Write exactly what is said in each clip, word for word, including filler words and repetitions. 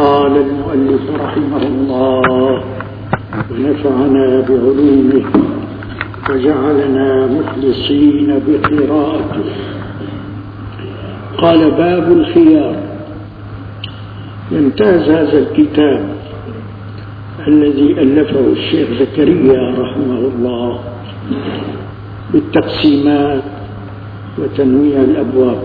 قال المؤلف رحمه الله ونفعنا بعلومه وجعلنا مخلصين بقراءته. قال: باب الخيار. يمتاز هذا الكتاب الذي ألفه الشيخ زكريا رحمه الله بالتقسيمات وتنويع الأبواب.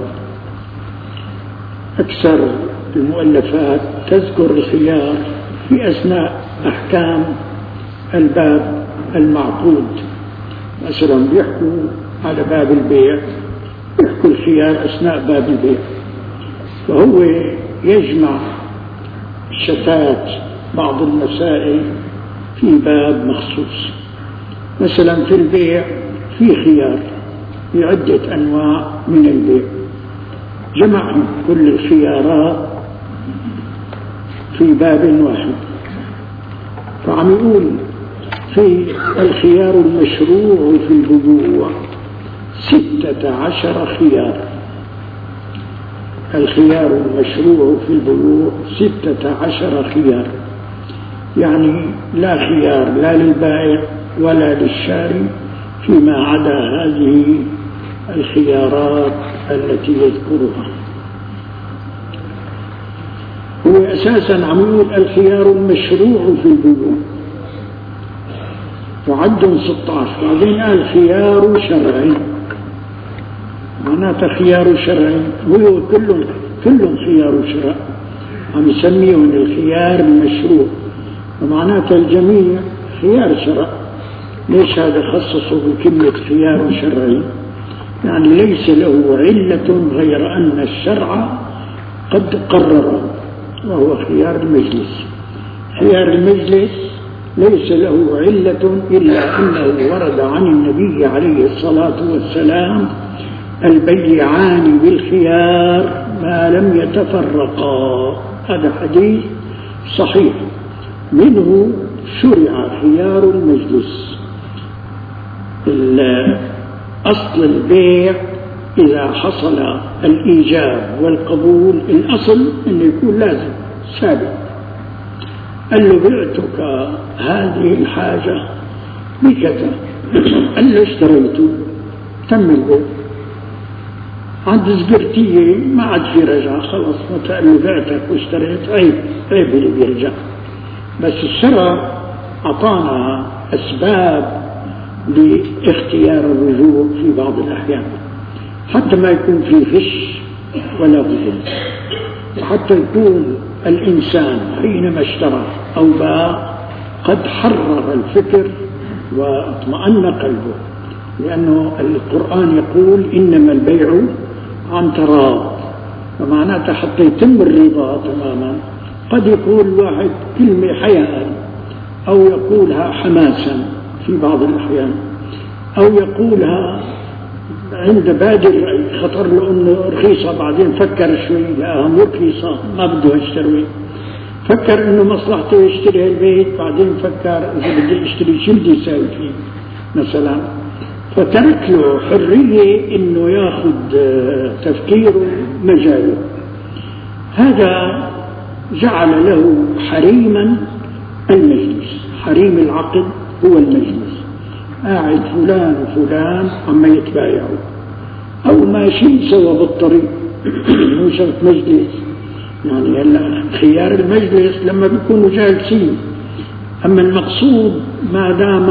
أكثر المؤلفات تذكر الخيار في أثناء أحكام الباب المعقود. مثلا بيحكوا على باب البيع، بيحكوا الخيار أثناء باب البيع، فهو يجمع شتات بعض المسائل في باب مخصوص. مثلا في البيع في خيار في عدة أنواع من البيع، جمعهم كل الخيارات في باب واحد. فعم يقول في الخيار المشروع في البيوع ستة عشر خيار. الخيار المشروع في البيوع ستة عشر خيار، يعني لا خيار لا للبائع ولا للشاري فيما عدا هذه الخيارات التي يذكرها. هو أساسا عم يقول الخيار المشروع في البيوع، وعدهم ستة عشر، بعدين قال خيار شرعي، معناته خيار شرعي هو كلهم كلهم خيار شرع، عم يسميهم الخيار المشروع، ومعناته الجميع خيار شرع. ليش هذا خصصه بكلمة خيار شرعي؟ يعني ليس له علة غير أن الشرع قد قرره، وهو خيار المجلس. خيار المجلس ليس له علة إلا أنه ورد عن النبي عليه الصلاة والسلام: البيعان بالخيار ما لم يتفرقا. هذا حديث صحيح، منه شرع خيار المجلس. أصل البيع إذا حصل الإيجاب والقبول، الأصل أنه يكون لازم ثابت. قال له: بعتك هذه الحاجة بكذا، قال له: اشتريته، تم البيع. عند زقرتية ما عاد في رجعة، خلص. متى قال له بعتك واشتريت، عيب عيب اللي بيرجع. بس الشرع أعطانا أسباب لاختيار الرجوع في بعض الأحيان، حتى ما يكون في غش ولا غلول، وحتى يكون الإنسان حينما اشترى أو باع قد حرر الفكر واطمأن قلبه، لأنه القرآن يقول: إنما البيع عن تراض. فمعناته حتى يتم الرضا تماما قد يقول واحد كلمة حياء، أو يقولها حماسا في بعض الأحيان، أو يقولها عند بادر خطر له أنه رخيصة، بعدين فكر شوي لقاها مو رخيصة ما بده يشتري، فكر أنه مصلحته يشتري البيت، بعدين فكر إذا بده يشتري شو بده يساوي فيه مثلا، فترك له حرية أنه ياخذ تفكيره مجاله. هذا جعل له حريما المجلس. حريم العقد هو المجلس، قاعد فلان وفلان عما يتبايعوا أو ماشيين سوا بالطريق مو شرط مجلس. يعني هلا خيار المجلس لما بيكونوا جالسين، أما المقصود ما دام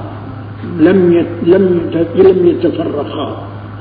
لم يت لم لم يتفرقا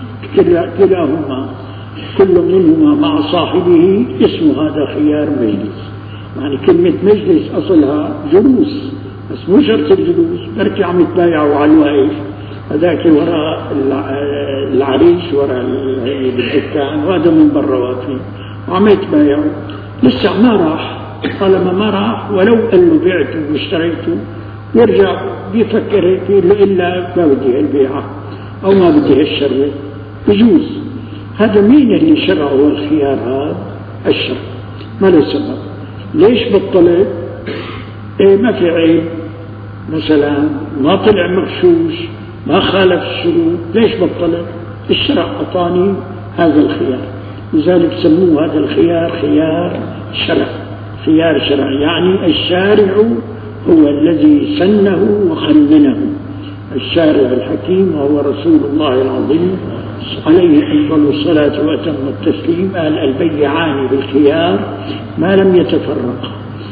كلاهما كل منهما مع صاحبه، اسمه هذا خيار مجلس. يعني كلمة مجلس أصلها جلوس، بس مو شرط الجلوس، بركي عم يتبايعوا على الواقف، هذاك وراء العريش وراء الدكان، وهذا من برا واقفين وعم يتبايعوا، لسه ما راح. طالما ما راح ولو قال له بعته واشتريته، يرجع بيفكر هيك إلا ما بدي البيعة أو ما بدي هالشروة، بجوز. هذا مين اللي شرعه الخيار؟ هذا الشرع، ما له سبب. ليش بالطلب؟ إيه ما في عيب، مثلا ما طلع مغشوش، ما خالف الشروط، ليش بالطلب؟ الشرع أعطاني هذا الخيار، لذلك سموه هذا الخيار خيار شرع. خيار شرعي يعني الشارع هو الذي سنه وخلنه، الشارع الحكيم وهو رسول الله العظيم عليه أفضل الصلاة وأتم التسليم. قال البيعان بالخيار ما لم يتفرقا،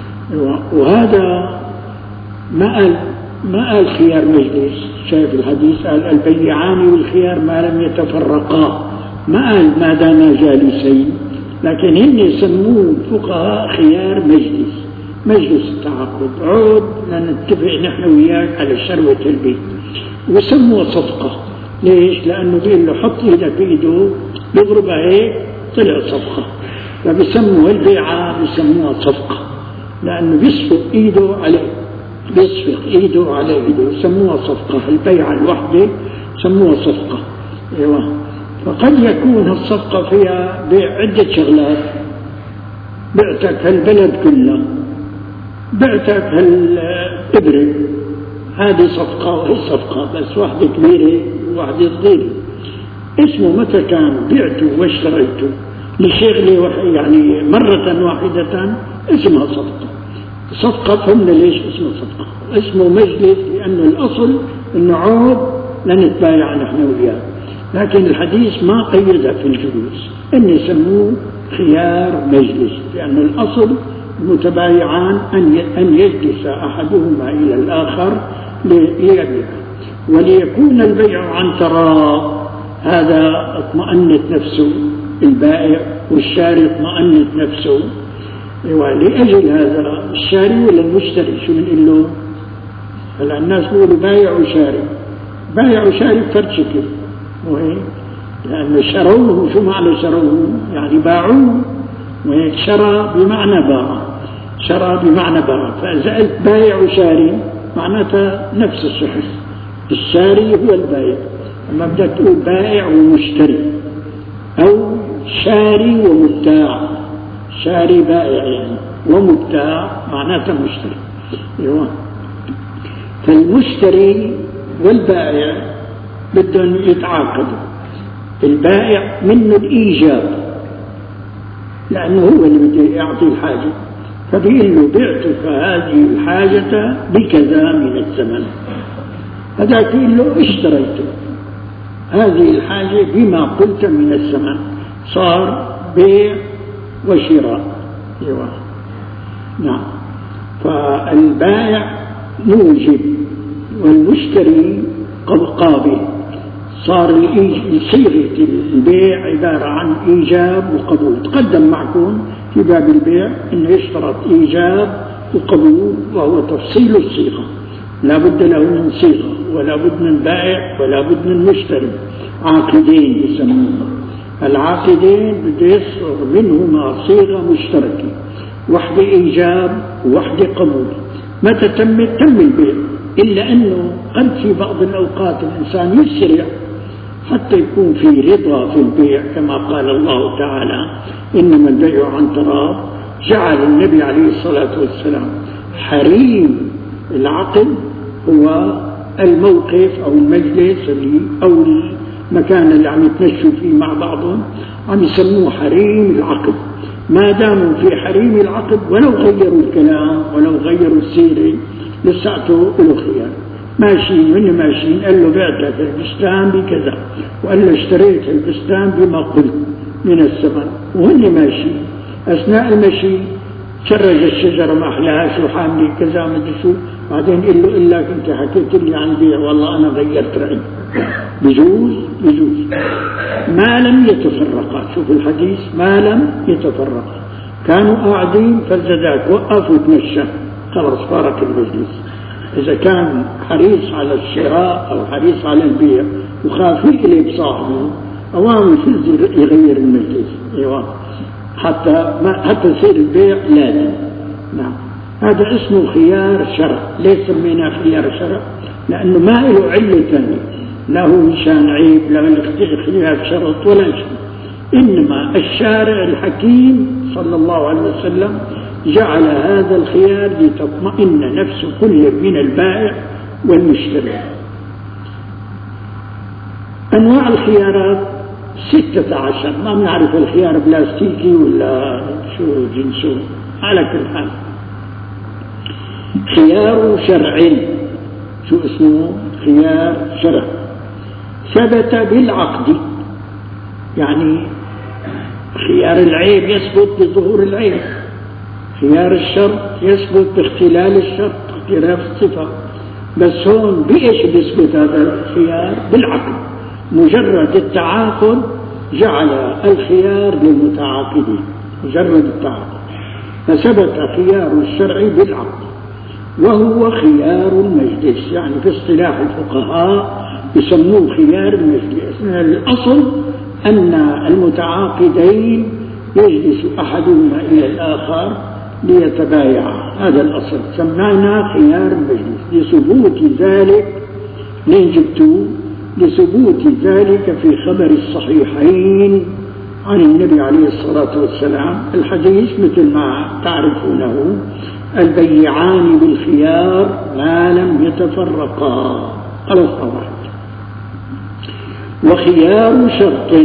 وهذا ما قال ما قال خيار مجلس. شايف الحديث قال البيعان بالخيار ما لم يتفرقا، ما قال ما داما جالسين، لكن هن يسموه الفقهاء خيار مجلس، مجلس التعاقد، عود لنتفق نحن وياك على شروة البيت، وسموه صفقة. ليش؟ لأنه بيقول له حط إيدك في إيده بيضربها هيك طلع صفقة، فبيسموه البيعة بيسموها صفقة، لأنه بيصفق إيده عليه، بيصفق إيده على إيده يسموها صفقة. البيعة الوحدة سموها صفقة. أيوة. فقد يكون الصفقة فيها بيع عدة شغلات، بعتك هالبلد كله، بعتك هالإبرة، هذه صفقة وهي صفقة، بس واحدة كبيرة وواحدة صغيرة. اسمه متى كان بعته واشتريته لشغلة يعني مرة واحدة اسمها صفقة. صفقة فهمنا ليش اسمه صفقة. اسمه مجلس لأنه الأصل أنه عود لنتبايع نحن وياه، لكن الحديث ما قيدها في الجلوس، أن يسموه خيار مجلس، لأن الأصل المتبايعان أن يجلس أحدهما إلى الآخر ليبيع. وليكون البيع عن تراض، هذا اطمأنت نفسه البائع والشاري اطمأنت نفسه. ولأجل هذا الشاري ولا المشتري شو بنقول له؟ هلا الناس بيقولوا بايع وشاري، بايع وشاري فرشكل وهي لأنه شروه. شو معنى شروه؟ يعني باعوه، وهيك شرى بمعنى باع، شرى بمعنى باع. فإذا قلت بايع وشاري معناتها نفس الشخص، الشاري هو البائع. أما بدك تقول بائع ومشتري أو شاري ومبتاع، شاري بائع يعني ومبتاع معناتها مشتري. أيوة. فالمشتري والبائع بدهم يتعاقدوا. البائع منه الإيجاب لأنه هو اللي بده يعطي الحاجة، فبيقول له بعتك هذه الحاجة بكذا من الثمن، هذاك يقول له اشتريته هذه الحاجة بما قلت من الثمن، صار بيع وشراء. ايوه نعم. فالبائع موجب والمشتري قابل، صار صيغة البيع عبارة عن إيجاب وقبول. تقدم معكم في باب البيع أنه يشترط إيجاب وقبول، وهو تفصيل الصيغة، لا بد له من صيغة، ولا بد من بائع ولا بد من مشتري، عاقدين يسمونها. العاقدين بده يصدر منهما صيغة مشتركة، واحدة إيجاب وواحدة قبول. متى تم تم البيع، إلا أنه قد في بعض الأوقات الإنسان يسرع حتى يكون في رضا في البيع، كما قال الله تعالى إنما البيع عن تراض. جعل النبي عليه الصلاة والسلام حريم العقد هو الموقف أو المجلس اللي أو المكان اللي عم يتمشوا فيه مع بعضهم، عم يسموه حريم العقد. ما داموا في حريم العقد ولو غيروا الكلام ولو غيروا السيرة لساته له خيار. ماشيين من ماشيين، قال له بعتك البستان بكذا، وقال له اشتريت البستان بما قلت من الثمن، وهن ماشيين. أثناء المشي شرج الشجرة ما أحلاها، شو حاملي كذا مدري شو، بعدين قال له إلا كنت حكيت لي عن بيع والله أنا غيرت رأيي. بجوز بجوز ما لم يتفرقا. شوف الحديث ما لم يتفرقا، كانوا قاعدين فالزداك وقف وتمشى خلاص فارق المجلس. إذا كان حريص على الشراء أو حريص على البيع وخاف يقلب بصاحبه أوام يفز يغير المجلس. أيوة. حتى ما حتى يصير البيع لازم. نعم. هذا اسمه خيار شرع. ليش سميناه خيار شرع؟ لأنه ما له علة ثانية، لا هو مشان عيب لا خلاف شرط ولا شيء، إنما الشارع الحكيم صلى الله عليه وسلم جعل هذا الخيار لتطمئن نفس كل من البائع والمشتري. أنواع الخيارات ستة عشر، ما بنعرف الخيار بلاستيكي ولا شو جنسه، على كل حال. خيار شرع، شو اسمه؟ خيار شرع ثبت بالعقد، يعني خيار العيب يثبت بظهور العيب، خيار الشرط يثبت باختلال الشرط، اختلاف الصفة. بس هون بإيش بيثبت هذا الخيار؟ بالعقد. مجرد التعاقد جعل الخيار للمتعاقدين، مجرد التعاقد، فثبت خيار الشرع بالعقد، وهو خيار المجلس. يعني في اصطلاح الفقهاء يسموه خيار المجلس. الأصل أن المتعاقدين يجلس أحدهما إلى الآخر ليتبايعا، هذا الأصل، سمعنا خيار المجلس. لثبوت ذلك لين جبتوه؟ لثبوت ذلك في خبر الصحيحين عن النبي عليه الصلاة والسلام. الحديث مثل ما تعرفونه: البيعان بالخيار ما لم يتفرقا، على الصواحب. وخيار شرط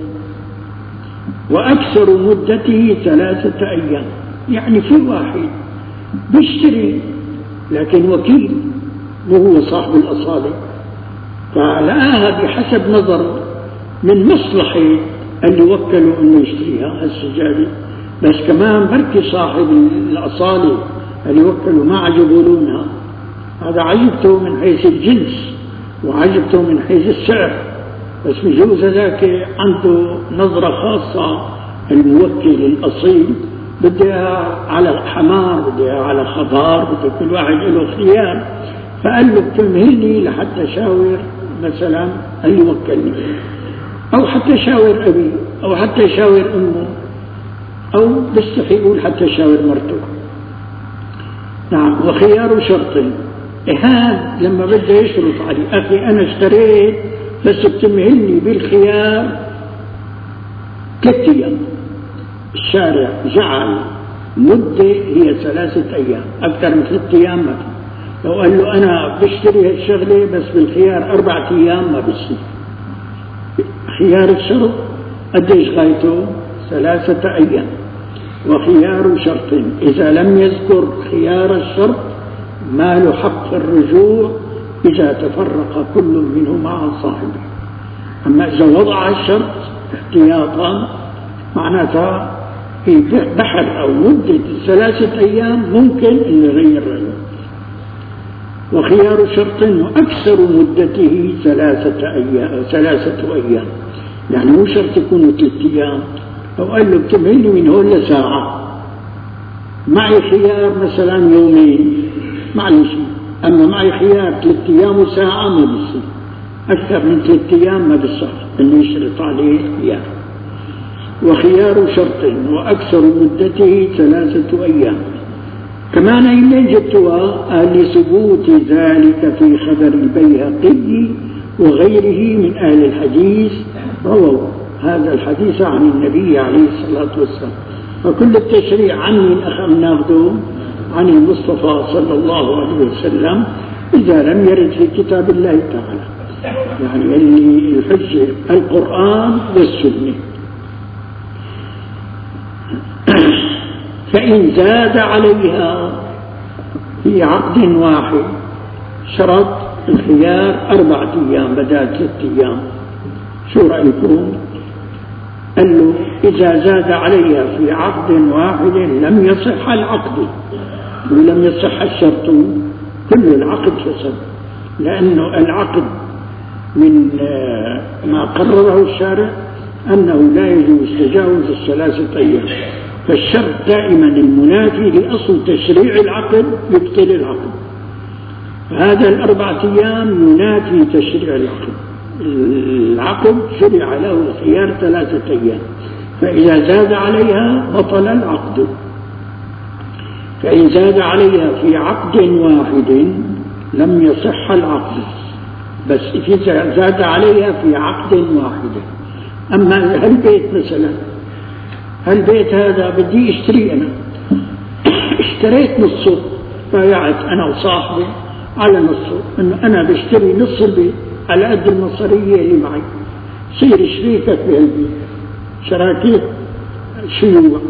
وأكثر مدته ثلاثة أيام. يعني في واحد بيشتري لكن وكيل وهو صاحب الأصالة، فلقاها بحسب نظر من مصلحة اللي وكلوا أنه يشتريها السجادة، بس كمان بركي صاحب الأصالة اللي وكلوا ما عجبوا لونها، هذا عجبته من حيث الجنس وعجبته من حيث السعر، بس بجوز ذاك عنده نظرة خاصة. الموكل الأصيل بدها على حمار، بدها على خضار، بده كل واحد له خيار، فقال له بتمهلني لحتى شاور مثلا اللي وكلني، أو حتى شاور أبي، أو حتى شاور أمه، أو بيستحي يقول حتى شاور مرته. نعم. وخيار شرط، هذا لما بده يشرط علي: أخي أنا اشتريت بس بتمهلني بالخيار ثلاثة أيام. الشارع جعل مدة هي ثلاثة أيام، أكثر من ثلاثة أيام ما في. لو قال له أنا بشتري هالشغلة بس بالخيار أربعة أيام ما بصير. خيار الشرط قديش غايته؟ ثلاثة أيام. وخيار شرط إذا لم يذكر خيار الشرط ما له حق الرجوع إذا تفرق كل منهما عن صاحبه. أما إذا وضع الشرط احتياطا معناتها في بحر أو مدة ثلاثة أيام ممكن أن يغير رأيه. وخيار شرط وأكثر مدته ثلاثة أيام ثلاثة أيام، يعني مو شرط يكونوا ثلاثة أيام. لو قال له بتمهلني من هون لساعة، معي خيار مثلا يومين معلش، أما معي خيار ثلاثة أيام وساعة ما بيصير، أكثر من ثلاثة أيام ما بيصح إنه يشرط عليه خيار. وخيار شرط وأكثر مدته ثلاثة أيام. كمان إن جبتها لثبوت ذلك في خبر البيهقي وغيره من أهل الحديث، رووا هذا الحديث عن النبي عليه الصلاة والسلام. فكل التشريع عني الأخ ناخذه عن المصطفى صلى الله عليه وسلم إذا لم يرد في كتاب الله تعالى، يعني اللي الحجة القرآن والسنة. فإن زاد عليها في عقد واحد، شرط الخيار أربعة أيام بدل ثلاثة أيام، شو رأيكم؟ قال له إذا زاد عليها في عقد واحد لم يصح العقد ولم يصح الشرط، كل العقد فسد، لأنه العقد من ما قرره الشارع أنه لا يجوز تجاوز الثلاثة أيام، فالشرط دائما المنافي لأصل تشريع العقد يبطل العقد. هذا الأربعة أيام ينافي تشريع العقد، العقد شرع له الخيار ثلاثة أيام، فإذا زاد عليها بطل العقد. فإن زاد عليها في عقد واحد لم يصح العقد، بس إذا زاد عليها في عقد واحد. أما هالبيت مثلا، هالبيت هذا بدي اشتري أنا، اشتريت نصه، بايعت أنا وصاحبي على نصه، إنه أنا بشتري نص البيت على قد المصرية اللي معي، صير شريكك بهالبيت، شراكة شيوع.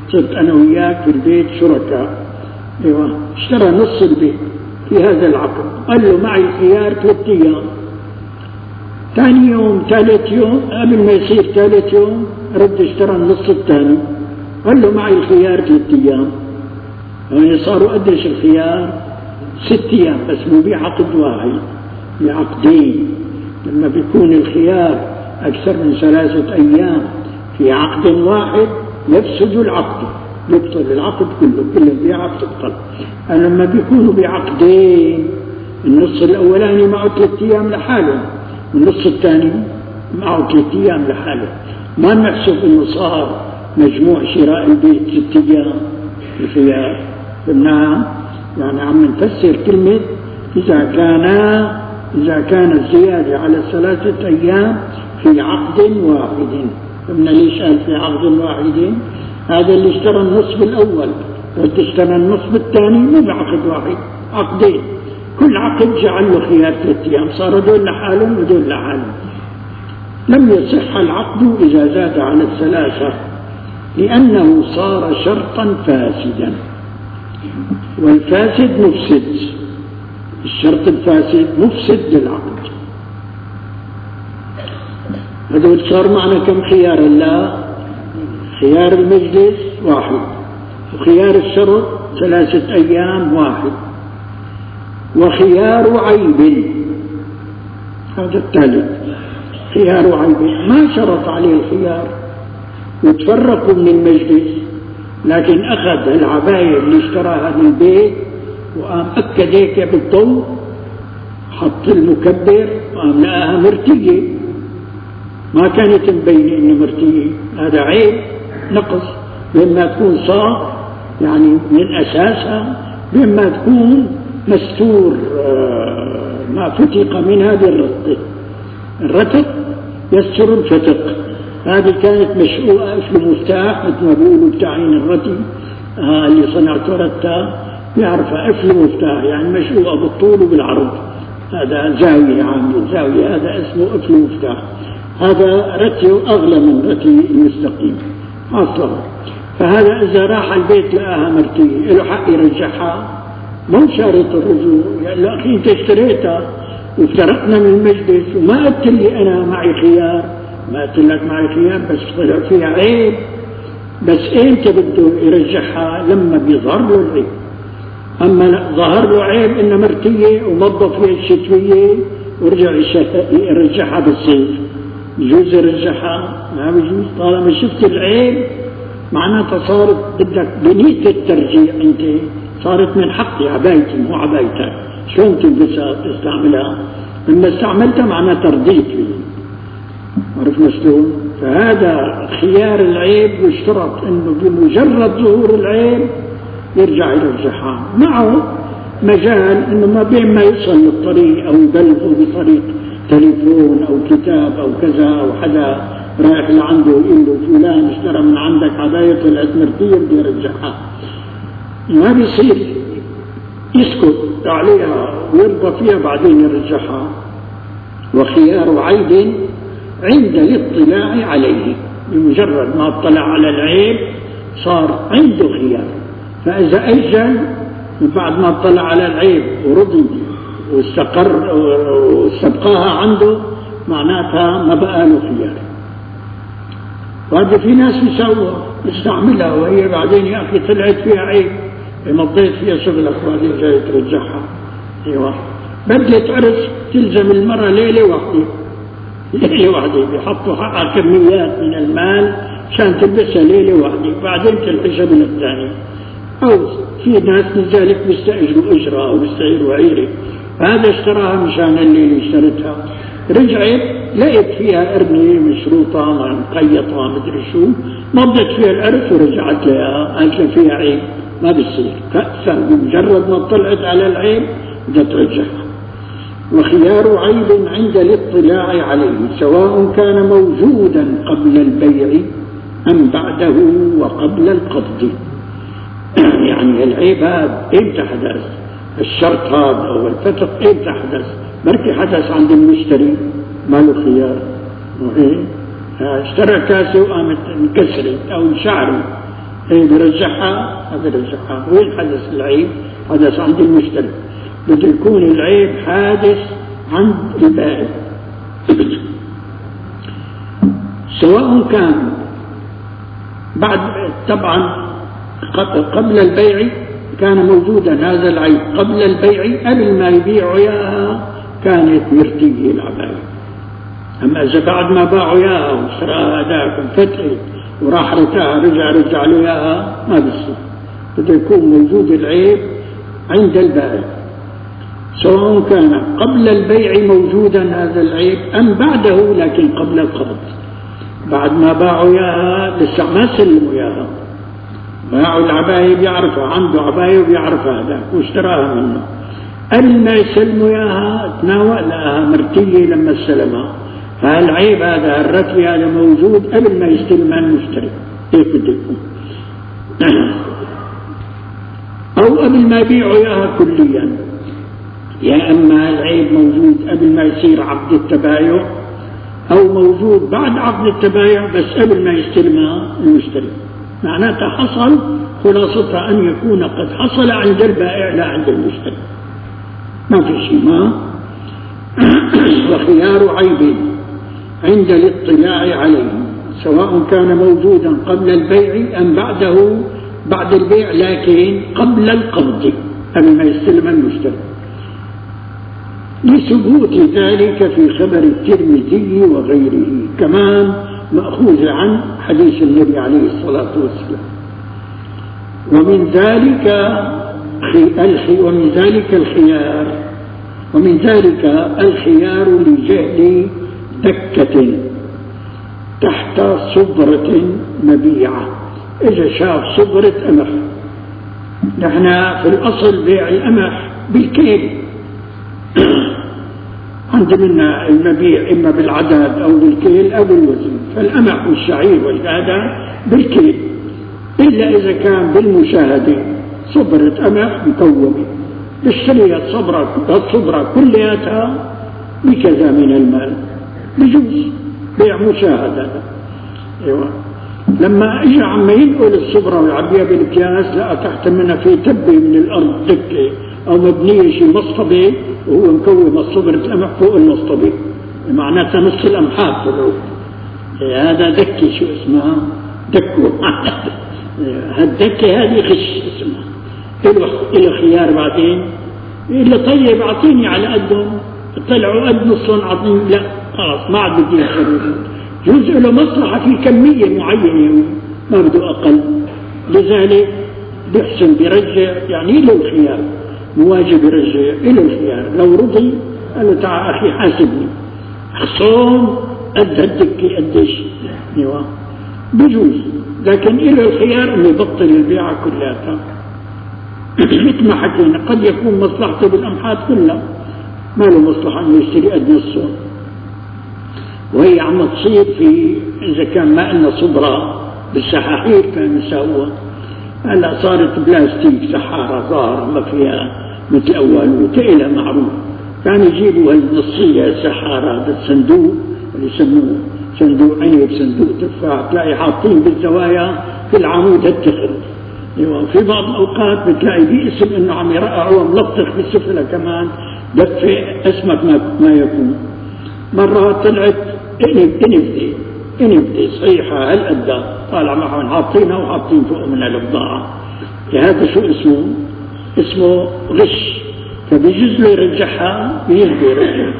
صرت أنا وياك في البيت شركاء، أيوة، اشترى نص البيت في هذا العقد، قال له معي خيار ثلاثة أيام. ثاني يوم ثالث يوم قبل ما يصير ثالث يوم رد اشترى النص الثاني، قال له معي الخيار ثلاثة أيام. يعني صاروا قديش الخيار؟ ست أيام، بس مو بعقد واحد، بعقدين. لما بيكون الخيار أكثر من ثلاثة أيام في عقد واحد يفسد العقد، يبطل العقد كله، كله بعقد يبطل. لما بيكونوا بعقدين النص الأولاني معه ثلاثة أيام لحاله، والنص الثاني معه ثلاثة أيام لحاله، ما نحسب إنه صار مجموع شراء البيت ست أيام الخيار. قلنا يعني عم نفسر كلمة إذا كان إذا كان الزيادة على ثلاثة أيام في عقد واحد. قلنا ليش قال في عقد واحد؟ هذا اللي اشترى النصف الأول رد اشترى النصف الثاني مو بعقد واحد، عقدين، كل عقد جعل له خيار ثلاثة أيام، صار دول لحالهم ودول لحالهم. لم يصح العقد إذا زاد على الثلاثة لأنه صار شرطا فاسدا، والفاسد مفسد، الشرط الفاسد مفسد للعقد. هذول صار معنا كم خيار؟ لا، خيار المجلس واحد، وخيار الشرط ثلاثة أيام واحد، وخيار عيب هذا الثالث، خيار عيب ما شرط عليه الخيار وتفرقوا من المجلس، لكن أخذ العباية اللي اشتراها من البيت وقام أكد هيك بالضوء، حط المكبر وقام لقاها مرتية، ما كانت مبينة إنه مرتية، هذا عيب نقص، بما تكون صاف يعني من أساسها، بما تكون مستور ما فتق من هذه الرتق. الرتق يستر الفتق، هذه كانت مشقوقة في مفتاح مثل ما بيقولوا بتاعين الرتي، آه اللي صنعته رتة يعرفها قفل مفتاح، يعني مشقوقة بالطول وبالعرض، هذا زاوية عاملة زاوية، هذا اسمه قفل مفتاح. هذا رتي أغلى من رتي المستقيم أصلا. فهذا إذا راح البيت لقاها مرتية له حق يرجعها، مو شارط الرجوع، يعني أخي أنت اشتريتها وافترقنا من المجلس وما قلت لي أنا معي خيار، ما قلت لك معي خيار، بس طلع فيها عيب، بس إمتى بده يرجعها؟ لما بيظهر له العيب. أما ظهر له عيب إنه مرتية ومضى فيها الشتوية ورجع يرجعها بالصيف، يجوز يرجعها؟ ما بيجوز، طالما شفت العيب معناتها صارت بدك بنية الترجيع، أنت صارت من حقي عبايتي مو عبايتك، شلون تلبسها تستعملها؟ لما استعملتها معناتها رضيت فيه، عرفنا شلون؟ فهذا خيار العيب، واشترط انه بمجرد ظهور العيب يرجع يرجعها، معه مجال انه ما بين ما يوصل للطريق او يبلغه بطريق تليفون او كتاب او كذا، او حدا رايح لعنده يقول له فلان اشترى من عندك عباية طلعت مرتية بدي ارجعها، ما بيصير يسكت عليها ويرضى فيها بعدين يرجعها. وخيار عيب عند الاطلاع عليه، بمجرد ما اطلع على العيب صار عنده خيار، فإذا أجل بعد ما اطلع على العيب ورضي واستقر واستبقاها عنده معناتها ما بقى له خيار. وهذا في ناس يسووا يستعملها وهي بعدين يا أخي طلعت فيها عيب، مضيت فيها شغلك وبعدين جاي ترجعها. ايوه، بدلة عرس تلزم المرأة ليلة واحدة، ليلة واحدة بيحطوا حقها كميات من المال عشان تلبسها ليلة واحدة، بعدين تلبسها من الثاني. أو في ناس لذلك بيستأجروا أجرة أو بيستأجروا عيرة، هذا اشتراها مشان الليلة اشترتها، رجعت لقيت فيها قرنة مشروطة مقيطة مدري شو، مضت فيها العرس ورجعت لها، قالت لها فيها عيب، ما بيصير، فمجرد ما طلعت على العيب بدها ترجعها. وخيار عيب عند الاطلاع عليه سواء كان موجودا قبل البيع أم بعده وقبل القبض. يعني العيب هذا امتى حدث؟ الشرط هذا أو الفتق امتى حدث؟ بركي حدث عند المشتري ما له خيار، اشترى كاسة وقامت انكسرت أو انشعرت إيه برجعها برجعها. وين حدث العيب؟ حدث عند المشتري. بده يكون العيب حادث عند البائع، سواء كان بعد طبعا قبل البيع كان موجودا هذا العيب قبل البيع، قبل ما يبيعوا اياها كانت مرتية العباية. اما اذا بعد ما باعوا اياها واشتراها هذاك وفتحت وراح رتاها رجع رجع له اياها ما بيصير. بده يكون موجود العيب عند البائع، سواء كان قبل البيع موجودا هذا العيب أم بعده، لكن قبل القبض. بعد ما باعوا اياها لسه ما سلموا اياها، باعوا العباية بيعرفها، عنده عباية وبيعرفها هذاك واشتراها منه، قبل ما يسلموا اياها تناول لها مرتية لما استلمها. فالعيب هذا الرتبي هذا موجود قبل ما يستلمها المشتري. هيك بده يكون. أو قبل ما يبيعوا اياها كليا، يا اما العيب موجود قبل ما يصير عقد التبايع، او موجود بعد عقد التبايع بس قبل ما يستلمها المشتري. معناتها حصل، خلاصتها ان يكون قد حصل عند البائع لا عند المشتري. ما في شيء. ما وخيار عيب عند الاطلاع عليه، سواء كان موجودا قبل البيع ام بعده بعد البيع، لكن قبل القبض قبل ما يستلم المشتري، لثبوت ذلك في خبر الترمذي وغيره، كمان مأخوذ عن حديث النبي عليه الصلاة والسلام. ومن ذلك الخي ومن ذلك الخيار ومن ذلك الخيار لجهل دكة تحت صبرة مبيعة. إذا شاف صبرة قمح، نحن في الأصل بيع القمح بالكيل، عندنا المبيع إما بالعدد أو بالكيل أو بالوزن، فالقمح والشعير والهذا بالكيل، إلا إذا كان بالمشاهدة صبرة قمح مكومة بشتريها الصبرة الصبرة كلياتها بكذا من المال، بجوز بيع مشاهدة. ايوه. لما اجى عم ينقل الصبرة ويعبيها بالاكياس، لقى تحت منها في تبة من الارض دكة او مبنية شي مصطبة، وهو مكوم الصبرة القمح فوق المصطبة، معناتها نص الامحاء طلعوا. هذا دكة، شو اسمها؟ دكة. هالدكة هذه غش اسمها. إله خيار بعدين إلا طيب أعطيني على قدهم، طلعوا قد نصهم أعطيني، لا خلاص ما عاد بدي يخرج. جزء له مصلحة في كمية معينة ما بده أقل، لذلك بيحسن بيرجع، يعني له الخيار، مواجب يرجع له الخيار. لو رضي قال له تعال أخي حاسبني خصوم قد هالدكة قديش، ايوه بجوز، لكن له الخيار انه يبطل البيعة كلها. مثل ما حكينا قد يكون مصلحته بالأمحات كلها، ما له مصلحة انه يشتري قد نصه، وهي عم تصير في اذا كان ما لنا صبرة بالسحاحير كان يساووها، هلا صارت بلاستيك سحارة ظاهرة ما فيها مثل اول وتقيلة معروف، كانوا يجيبوا هالنصية السحارة هذا الصندوق اللي يسموه صندوق عنب صندوق تفاح، تلاقي حاطين بالزوايا في العمود هالتخل. ايوه في بعض الاوقات بتلاقي باسم انه عم يرقعوا ملطخ بالسفلة كمان دفع اسمك ما, ما يكون. مرات طلعت انب انبدي انبدي صيحة هالقد طالع معهم حاطينها وحاطين فوق من البضاعة. هذا شو اسمه؟ اسمه غش، فبيجوز له يرجعها بيجوز يرجعها.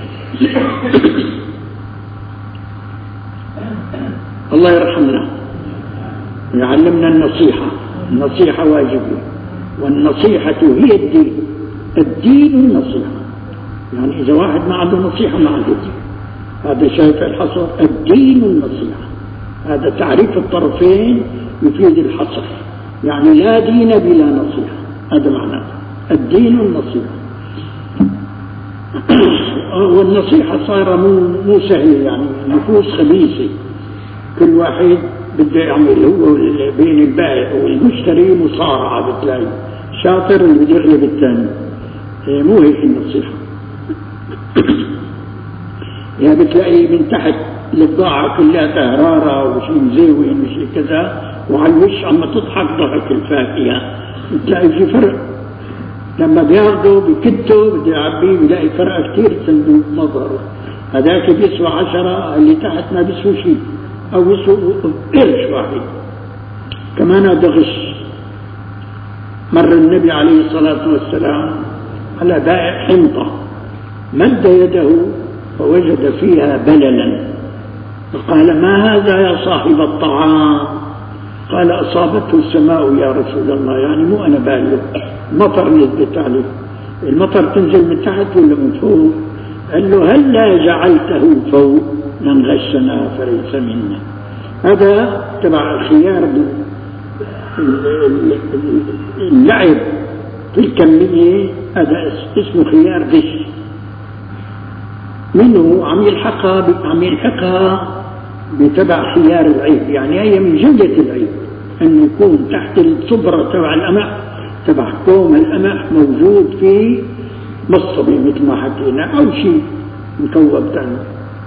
الله يرحمنا ويعلمنا النصيحة. النصيحة واجبة، والنصيحة هي الدين. الدين النصيحة، يعني إذا واحد ما عنده نصيحة ما عنده دين. هذا شايف الحصر، الدين النصيحة، هذا تعريف الطرفين يفيد الحصر، يعني لا دين بلا نصيحة، هذا معناه الدين النصيحة. والنصيحة صار مو مو سهل، يعني نفوس خبيثة، كل واحد بده يعمل هو بين البائع والمشتري مصارعة، بتلاقي شاطر اللي بده يغلب الثاني. مو هيك النصيحة. يعني بتلاقي من تحت البضاعة كلها تهرارة وشي مزيوين وشي كذا، وعلى الوش عم تضحك ضحك الفاكهة، بتلاقي في فرق. لما بياخده بكته بده يعبيه بيلاقي فرق كثير صندوق مظهره. هذاك بيسوى عشرة، اللي تحت ما بيسوى شيء أو بيسوى قرش واحد. كمان هذا غش. مر النبي عليه الصلاة والسلام على بائع حنطة، مد يده فوجد فيها بللا، فقال: ما هذا يا صاحب الطعام؟ قال: أصابته السماء يا رسول الله، يعني مو أنا بالغ، مطر نزلت عليه. المطر تنزل من تحت ولا من فوق؟ قال له: هل لا جعلته فوق؟ من غشنا فليس منا. هذا تبع الخيار اللعب في الكمية، هذا اسمه خيار غش. منه عم يلحقها عم يلحقها بتبع خيار العيب، يعني هي من جملة العيب أن يكون تحت الصبرة تبع القمح، تبع كوم القمح موجود في مصبي مثل ما حكينا أو شيء مكوب ثاني.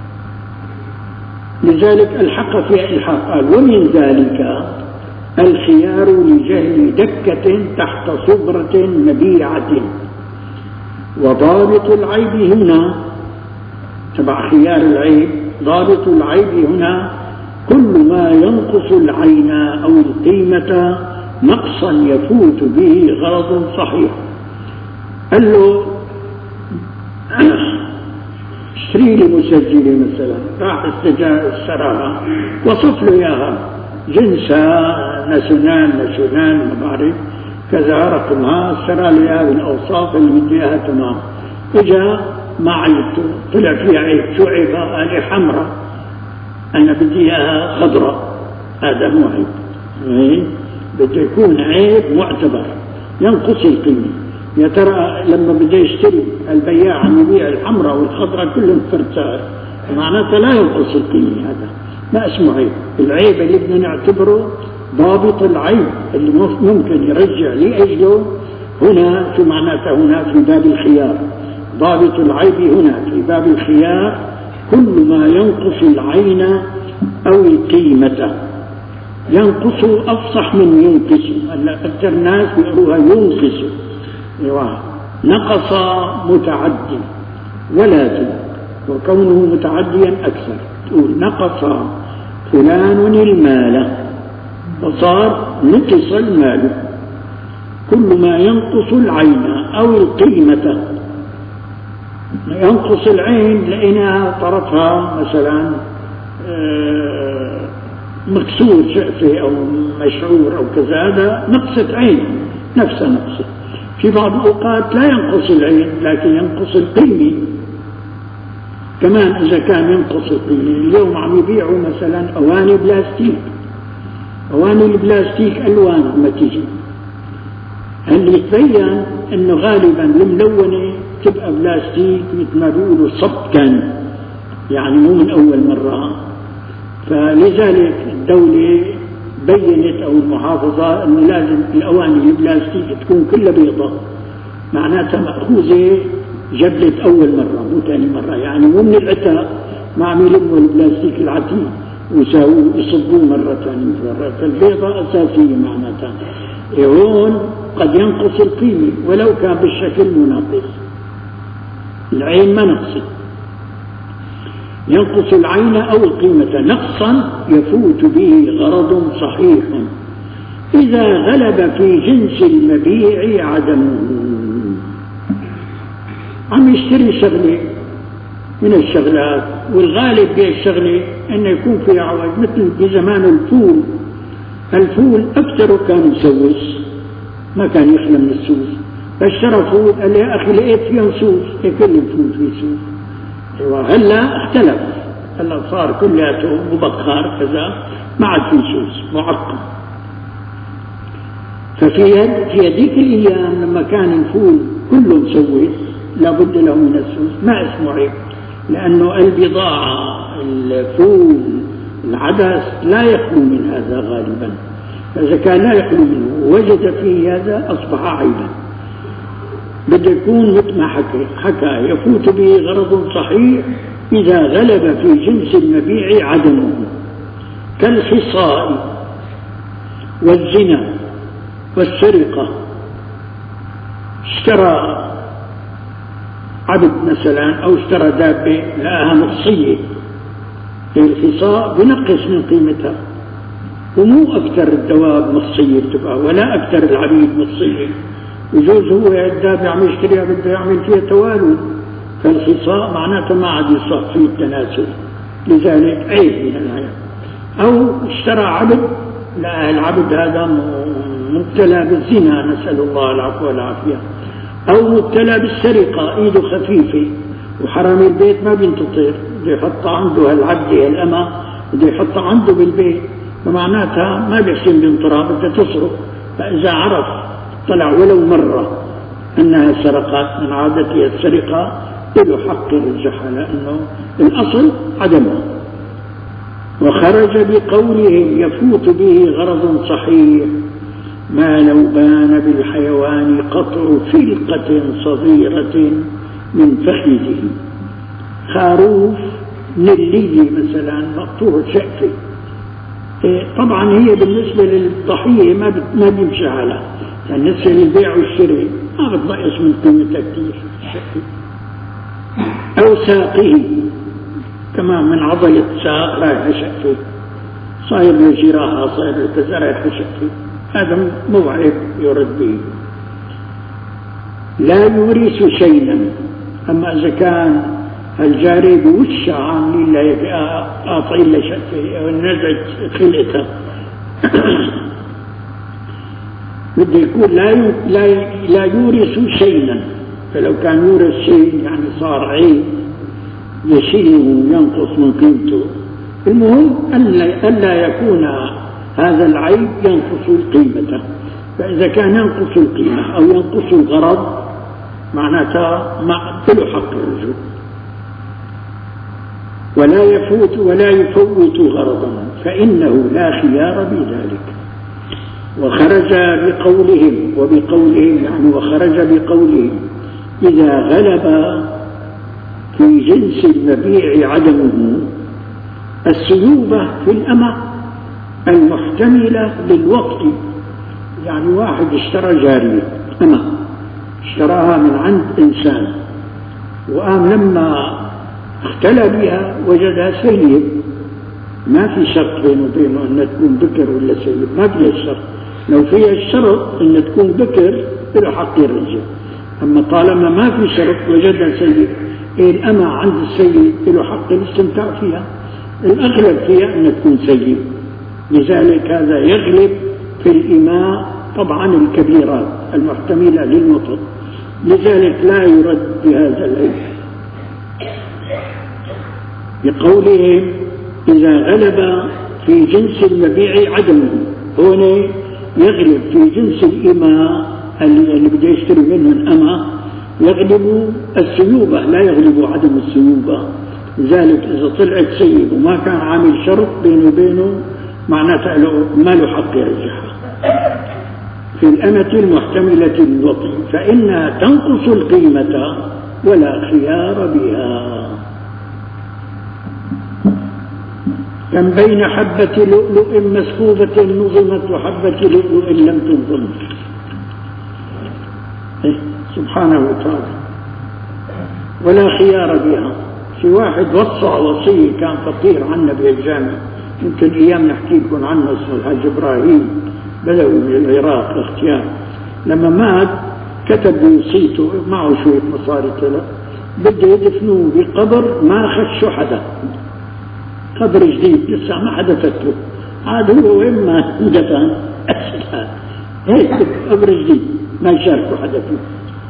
لذلك الحق فيها الحاق. قال: ومن ذلك الخيار لجهل دكة تحت صبرة مبيعة. وضابط العيب هنا تبع خيار العيب، ضابط العيب هنا كل ما ينقص العين أو القيمة نقصا يفوت به غرض صحيح. قال له: اشتري لي مسجلة مثلا، راح اشتراها، وصف له اياها، جنسها نسنان نسنان ما بعرف كذا رقمها، اشترى لي اياها بالاوصاف اللي بدي اياها تمام. اجا ما عيبته، طلع فيها عيب. شو عيبها؟ قال لي: حمراء، انا بدي اياها خضراء. هذا مو عيب، إيه؟ بده يكون عيب معتبر ينقص القيمة. يا ترى لما بده يشتري البياع عم يبيع الحمراء والخضراء كلهم فرسان، معناتها لا ينقص القيمة. هذا ما اسمه عيب. العيب اللي بدنا نعتبره ضابط العيب اللي ممكن يرجع لأجله هنا. شو معناته هنا في باب الخيار؟ ضابط العيب هنا في باب الخيار كل ما ينقص العين أو القيمة. ينقص أفصح من ينقص، أكثر الناس بيقولوها ينقص. نقص متعدي ولازم، وكونه متعديا أكثر. تقول: نقص فلان المال، فصار نقص المال. كل ما ينقص العين أو القيمة. ينقص العين لأنها طرفها مثلا مكسور شقفة أو مشعور أو كذا، هذا نقصة عين نفسها نقصة. في بعض الأوقات لا ينقص العين لكن ينقص القيمة كمان. إذا كان ينقص القيمة، اليوم عم يبيعوا مثلا أواني بلاستيك، أواني البلاستيك ألوان عم تيجي، اللي يتبين إنه غالبا الملونة تبقى بلاستيك مثل ما بيقولوا صبكا، يعني مو من أول مرة. فلذلك الدولة بينت أو المحافظة أنه لازم الأواني البلاستيك تكون كلها بيضاء، معناتها مأخوذة جبلة أول مرة مو ثاني مرة، يعني مو من العتاق ما عم يلموا البلاستيك العتيق ويساووه يصبوه مرة ثانية مرة. فالبيضاء أساسية معناتها. هون قد ينقص القيمة ولو كان بالشكل مناقص. العين ما نقصت، ينقص العين أو القيمة نقصا يفوت به غرض صحيح إذا غلب في جنس المبيع عدمه. عم يشتري شغلة من الشغلات، والغالب بالشغلة أنه يكون فيها عوج، مثل بزمان الفول. الفول أكثره كان يسوس، ما كان يخلى من السوس، فاشترى فول قال لي: يا أخي لقيت فيه نصوص، كل الفول فيه سوس. هلا اختلف، هلا صار كلياته مبخر كذا، ما عاد فيه سوس معقم. ففي في هذيك الايام لما كان الفول كله مسوس لابد له من السوس، ما اسمه عيب، لانه البضاعه الفول العدس لا يخلو من هذا غالبا. فاذا كان لا يخلو منه وجد فيه هذا اصبح عيبا. بده يكون مثل ما حكى حكى يفوت به غرض صحيح إذا غلب في جنس المبيع عدمه، كالخصاء. والزنا والسرقة. اشترى عبد مثلا أو اشترى دابة لقاها مخصية، الخصاء بنقص من قيمتها، ومو أكثر الدواب مخصية بتبقى ولا أكثر العبيد مخصية. يجوز هو الدابة عم يشتريها بده يعمل فيها توالد، فالخصاء معناته ما عاد يصح فيه التناسل، لذلك عيب من العيب. أو اشترى عبد، لا العبد هذا مبتلى بالزنا نسأل الله العفو والعافية، أو مبتلى بالسرقة إيده خفيفة وحرامي البيت ما بينتطر، بده يحطها عنده هالعبد هالأمة بده يحطها عنده بالبيت، فمعناتها ما بيحسن بينطرها بدها تصرف. فإذا عرف طلع ولو مرة أنها سرقات من عادتها السرقة له حق يرجعها، لأنه الأصل عدمها. وخرج بقولهم يفوت به غرض صحيح ما لو بان بالحيوان قطع فلقة صغيرة من فخذه. خروف نلي مثلا مقطوع شقفة، طبعا هي بالنسبة للضحية ما ما بيمشي على، بالنسبة للبيع والشراء ما بتنقص من قيمتها كثير الشقفة. أو ساقه كمان من عضلة ساق رايحة شقفة، صاير له جراحة صاير له كذا رايحة شقفة، هذا موعد يرد به. لا يورث شيئا. أما إذا كان الجاري بوشها عاملين لها قاطعين لها شقفة أو نزعت خلقتها بده يكون لا لا لا يورث شيئا، فلو كان يورث شيء يعني صار عيب يشيل وينقص من قيمته. المهم ألا ألا يكون هذا العيب ينقص قيمته، فإذا كان ينقص القيمة أو ينقص الغرض معناتها ما له حق الرجوع. ولا يفوت ولا يفوت غرضا فإنه لا خيار بذلك. وخرج بقولهم وبقولهم يعني وخرج بقولهم إذا غلب في جنس المبيع عدمه السيوبة في الأمة المحتملة للوقت. يعني واحد اشترى جارية أمة، اشتراها من عند إنسان، وقام لما اختلى بها وجدها سيد، ما في شرط بينه وبينه أن تكون بكر ولا سيد، ما فيها الشرط. لو فيها الشرط أن تكون بكر له حق الرجل، أما طالما ما في شرط وجدها سيد، الأمة عند السيد له حق الاستمتاع فيها، الأغلب فيها أن تكون سيد. لذلك هذا يغلب في الإماء طبعا الكبيرات المحتملة للمطلق، لذلك لا يرد بهذا العيب. بقولهم إذا غلب في جنس المبيع عدمه، هنا يغلب في جنس الإماء اللي بده يشتري منه الأمة، يغلب السيوبة لا يغلب عدم السيوبة. لذلك إذا طلعت سيد وما كان عامل شرط بينه وبينه معناتها ما له حق يرجعها. في الأمة المحتملة للوطي فإنها تنقص القيمة ولا خيار بها. كم بين حبة لؤلؤ مسكوبة نظمت وحبة لؤلؤ لم تنظم. سبحانه وتعالى. ولا خيار بها. في واحد وصى وصية كان فقير عنا بالجامع، يمكن أيام نحكي لكم عنه، اسمه الحاج إبراهيم بدوي من العراق الاختيار. لما مات كتب وصيته معه شوية مصاري طلع بده يدفنوه بقبر ما خشوا حدا، قبر جديد لسه ما حدا فتره، عاد هو وين ما دفن هيك قبر جديد ما يشاركوا حدا فيه.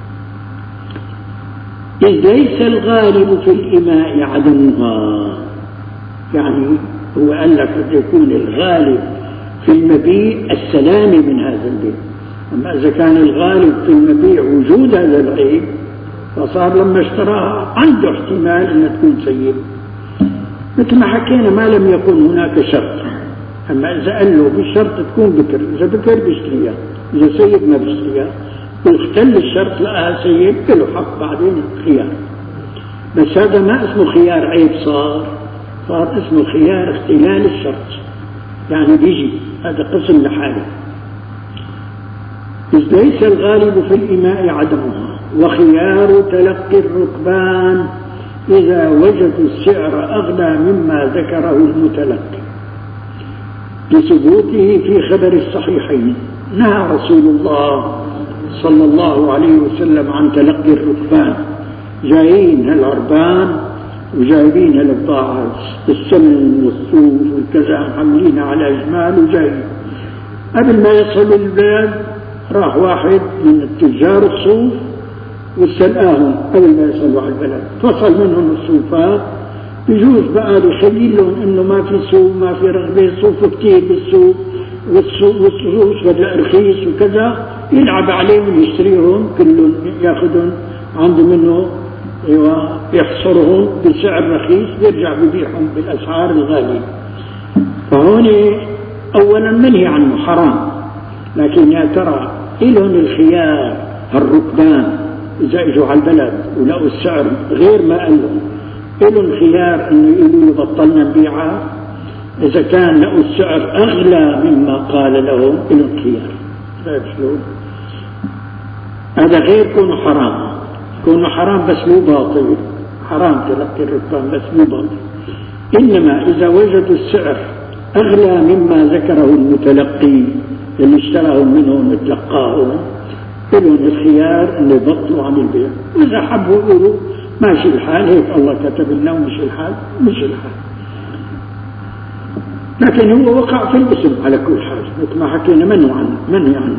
إذ ليس الغالب في الإماء عدمها، يعني هو قال لك قد يكون الغالب في المبيع السلامة من هذا البيع، أما إذا كان الغالب في المبيع وجود هذا العيب فصار لما اشتراها عنده احتمال أن تكون سيئة، مثل ما حكينا ما لم يكن هناك شرط. أما إذا قال له بالشرط تكون بكر، إذا بكر بيشتريها، إذا سيد ما بيشتريها، واختل الشرط لقاها سيد له حق بعدين خيار. بس هذا ما اسمه خيار عيب، صار صار اسمه خيار اختلال الشرط. يعني بيجي هذا قسم لحاله. إذ ليس الغالب في الإماء عدمها. وخيار تلقي الركبان إذا وجدوا السعر أغلى مما ذكره المتلقي لثبوته في خبر الصحيحين. نهى رسول الله صلى الله عليه وسلم عن تلقي الركبان، جايين العربان وجايبين البضاعة السمن والصوف والكذا محملين على أجمال وجايين. قبل ما يصل البلاد راح واحد من التجار الصوف واستلقاهم قبل ما يصلوا على البلد، فصل منهم الصوفات. يجوز بقى يخلي لهم انه ما في سوق ما في رغبه، صوف كثير بالسوق والسوق والصوف بدأ رخيص وكذا، يلعب عليهم ويشتريهم كلهم ياخذهم عنده منه، ايوه يحصرهم بسعر رخيص بيرجع ببيعهم بالاسعار الغاليه. فهون اولا منهي عنه حرام، لكن يا ترى إلهم الخيار الركبان إذا إجوا على البلد ولقوا السعر غير ما قال لهم، إلهم خيار إنه يقولوا بطلنا نبيعها. إذا كان لقوا السعر أغلى مما قال لهم إلهم خيار. طيب شلون؟ هذا غير كونه حرام، كونه حرام بس مو باطل، حرام تلقي الركبان بس مو باطل. إنما إذا وجدوا السعر أغلى مما ذكره المتلقي اللي اشتراهم منهم وتلقاهم، لهم الخيار اللي يبطلوا عن البيع. وإذا حبوا يقولوا ماشي الحال، هيك الله كتب لنا ومشي الحال مشي الحال. لكن هو وقع في الاسم على كل حال مثل ما حكينا منه عنه منهي عنه.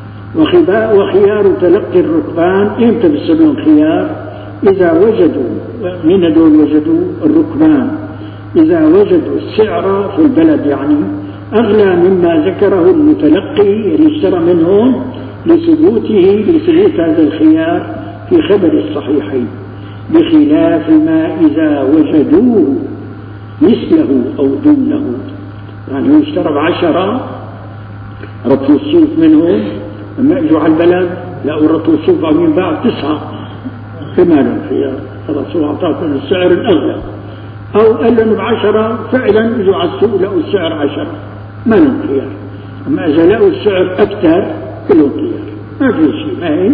وخيار تلقي الركبان امتى بيسمون خيار؟ إذا وجدوا، من هذول وجدوا الركبان؟ إذا وجدوا السعر في البلد يعني أغلى مما ذكره المتلقي اللي اشترى منهم لثبوته لثبوت هذا الخيار في خبر الصحيحين، بخلاف ما إذا وجدوه مثله أو دونه. يعني هو اشترى بعشرة رطل الصوف منهم، لما اجوا على البلد لقوا رطل الصوف عم ينباع تسعة، فما لهم خيار، خلاص هو أعطاكم السعر الأغلى. أو قال لهم بعشرة فعلا اجوا على السوق لقوا السعر عشرة، ما لهم خيار. أما إذا لقوا السعر أكثر كلهم خيار، ما في شيء. ما هي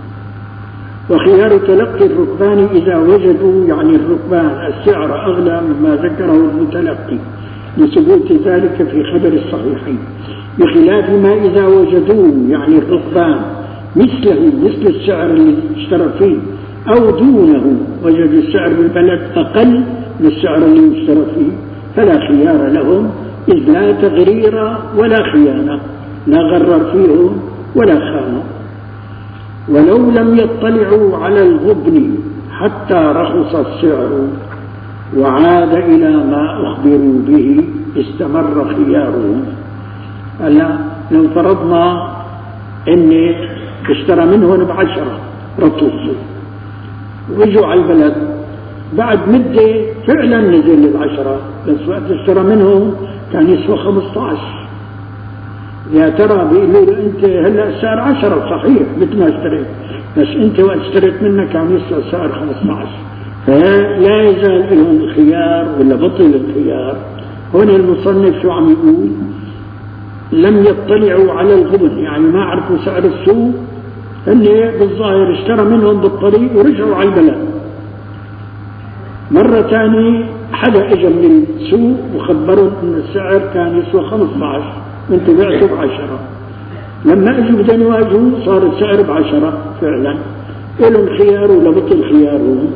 وخيار تلقي الركبان إذا وجدوا يعني الركبان السعر أغلى مما ذكره المتلقي لثبوت ذلك في خبر الصحيحين، بخلاف ما إذا وجدوه يعني الركبان مثله مثل السعر اللي اشترى فيه أو دونه، وجدوا السعر بالبلد أقل من السعر اللي اشترى فيه، فلا خيار لهم، إذ لا تغرير ولا خيانة، لا غرر فيهم ولا خانوا. ولو لم يطلعوا على الغبن حتى رخص السعر وعاد إلى ما أخبروا به استمر خيارهم. هلا لو فرضنا إني اشترى منهم بعشرة رطل السوق ويجوا على البلد بعد مدة فعلا نزل العشرة، بس وقت اشترى منهم كان يسوى خمسة عشر. يا ترى بيقولوا له انت هلا السعر عشرة صحيح مثل ما اشتريت، بس انت وقت اشتريت منك كان يسوى السعر خمسة عشر، فلا يزال لهم الخيار ولا بطل الخيار. هنا المصنف شو عم يقول؟ لم يطلعوا على الغبن، يعني ما عرفوا سعر السوق، اللي بالظاهر اشترى منهم بالطريق ورجعوا على البلد. مرة ثانية حدا اجى من السوق وخبرهم ان السعر كان يسوى خمسة عشر وانتوا بعتوا بعشرة، لما اجوا بدهم يواجهوا صار السعر بعشرة فعلا، لهم خيار ولا بطل خيارهم.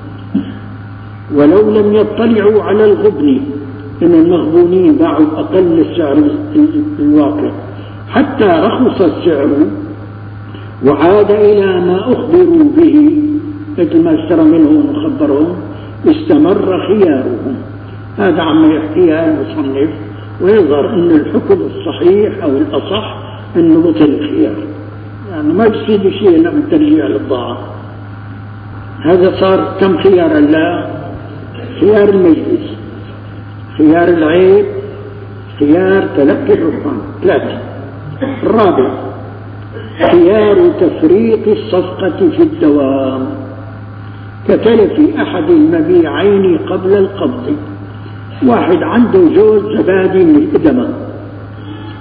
ولو لم يطلعوا على الغبن ان المغبونين باعوا اقل السعر الواقع حتى رخص السعر وعاد الى ما اخبروا به مثل ما اشترى منهم وخبرهم استمر خيارهم. هذا عما يحكيها المصنف، ويظهر أن الحكم الصحيح أو الأصح أنه بطل الخيار، يعني ما بيصير شيء إلا من ترجيع البضاعة. هذا صار كم خيار؟ لا، خيار المجلس، خيار العيب، خيار تلقي الركبان، ثلاثة. الرابع خيار تفريق الصفقة في الدوام كتلف أحد المبيعين قبل القبض. واحد عنده جوز زبادي من الإدمة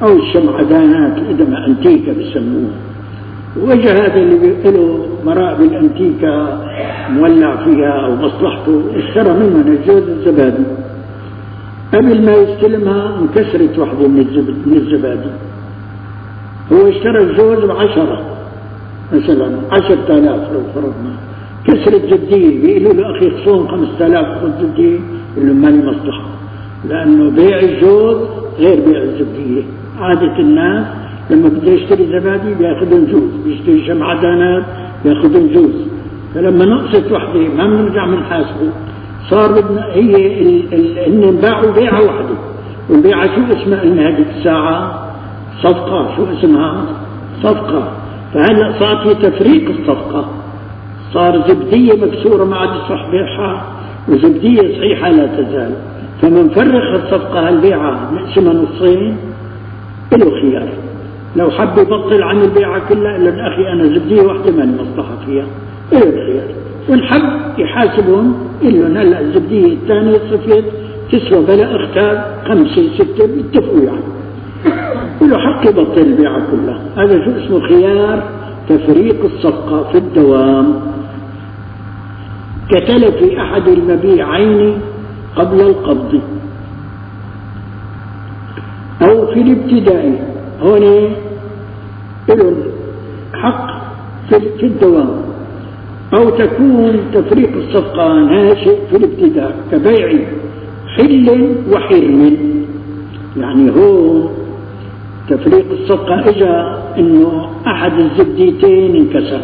أو الشمعدانات إذا أنتيكا بسموه. وجه هذا اللي له مراء بالأنتيكا مولع فيها أو مصلحته اشترى منها الجوز الزبادي، قبل ما يستلمها انكسرت واحدة من الزبادي. هو اشترى الجوز بعشرة مثلا عشرة آلاف لو فرضنا، كسرت زبدية بيقولوا له أخي خصوم خمسة آلاف خذ زبدية، يقول له مالي مصلحة، لأنه بيع الجوز غير بيع الزبدية. عادة الناس لما بده يشتري زبادي بياخذون جوز، بيشتري شمعدانات بياخذون جوز. فلما نقصت وحده ما بنرجع بنحاسبه، صار بدنا هي ان باعوا بيعه وحده، والبيعه شو اسمها ان هذه الساعه صفقه، شو اسمها صفقه. فهلا صار في تفريق الصفقه، صار زبديه مكسوره ما عاد يصح بيعها وزبديه صحيحه لا تزال. فمن فرق الصفقه هالبيعه نقسمها نصين له خيار، لو حب يبطل عن البيعة كلها إلا أخي أنا زبدية واحدة ما لي مصلحة فيها إله الخيار، والحب يحاسبهم إلهم هلا الزبدية الثانية صفيت تسوى بلا اختار خمسة ستة بيتفقوا يعني، وله حق يبطل البيعة كلها. هذا شو اسمه خيار تفريق الصفقة في الدوام. كتلف أحد المبيعين قبل القبض أو في الابتداء، هون له حق في الدوام. أو تكون تفريق الصفقة ناشئ في الابتداء كبيع حل وحرم، يعني هو تفريق الصفقة إجا إنه أحد الزبديتين انكسر،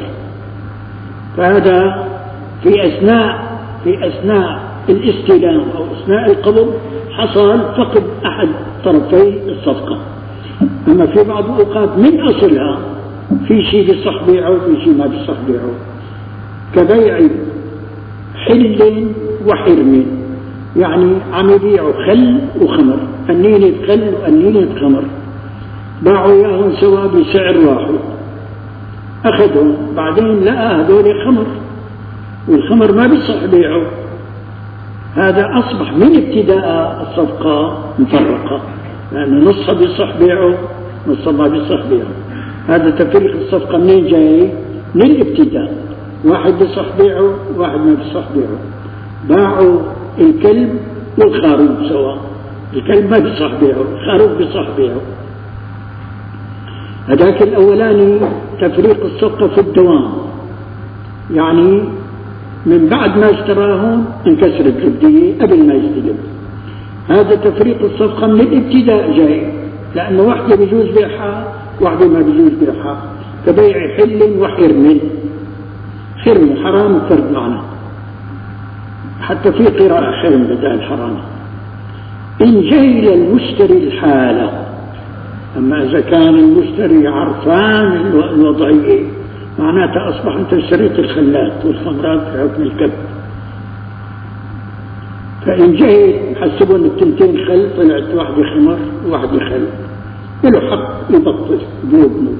فهذا في أثناء في أثناء الاستلام أو أثناء القبض حصل فقد أحد طرفي الصفقة. أما في بعض الأوقات من أصلها في شيء بصح بيعه وفي شيء ما بصح بيعه، كبيع حل وحرم، يعني عم يبيعوا خل وخمر، أنينة خل وأنينة خمر، باعوا إياهم سوا بسعر واحد، أخذهم بعدين لقى هذول خمر والخمر ما بصح بيعه، هذا أصبح من ابتداء الصفقة مفرقة، لأن نصها بيصح بيعه نصها ما بيصح بيعه. هذا تفريق الصفقة منين جاي؟ من الابتداء، واحد بيصح بيعه واحد ما بيصح بيعه. باعوا الكلب والخروف سوا، الكلب ما بيصح بيعه الخروف بيصح بيعه. هذاك الأولاني تفريق الصفقة في الدوام، يعني من بعد ما اشتراهم انكسرت الزبدية قبل ما يستلم. هذا تفريق الصفقة من الابتداء جاي، لأنه واحدة بيجوز بيعها واحدة ما بيجوز بيعها، كبيع حل وحرم. حرم حرام فرد معنى، حتى في قراءة حرم بدال حرام. إن جهل المشتري الحالة، أما إذا كان المشتري عرفان الوضعية معناتها أصبح أنت اشتريت الخلات والخمرات في حكم الكب. فإن جهل حسبوا أن التنتين خل طلعت واحدة خمر وواحدة خل، له حق يبطل بيبنه.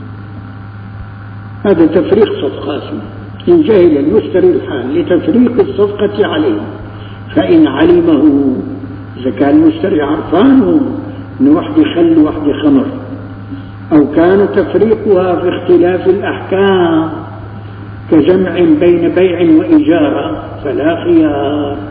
هذا تفريق صفقة اسمه. إن جهل المشتري الحال لتفريق الصفقة عليه، فإن علمه، إذا كان المشتري عرفانه أن واحدة خل وواحدة خمر، أو كان تفريقها في اختلاف الأحكام كجمع بين بيع وإجارة، فلا خيار.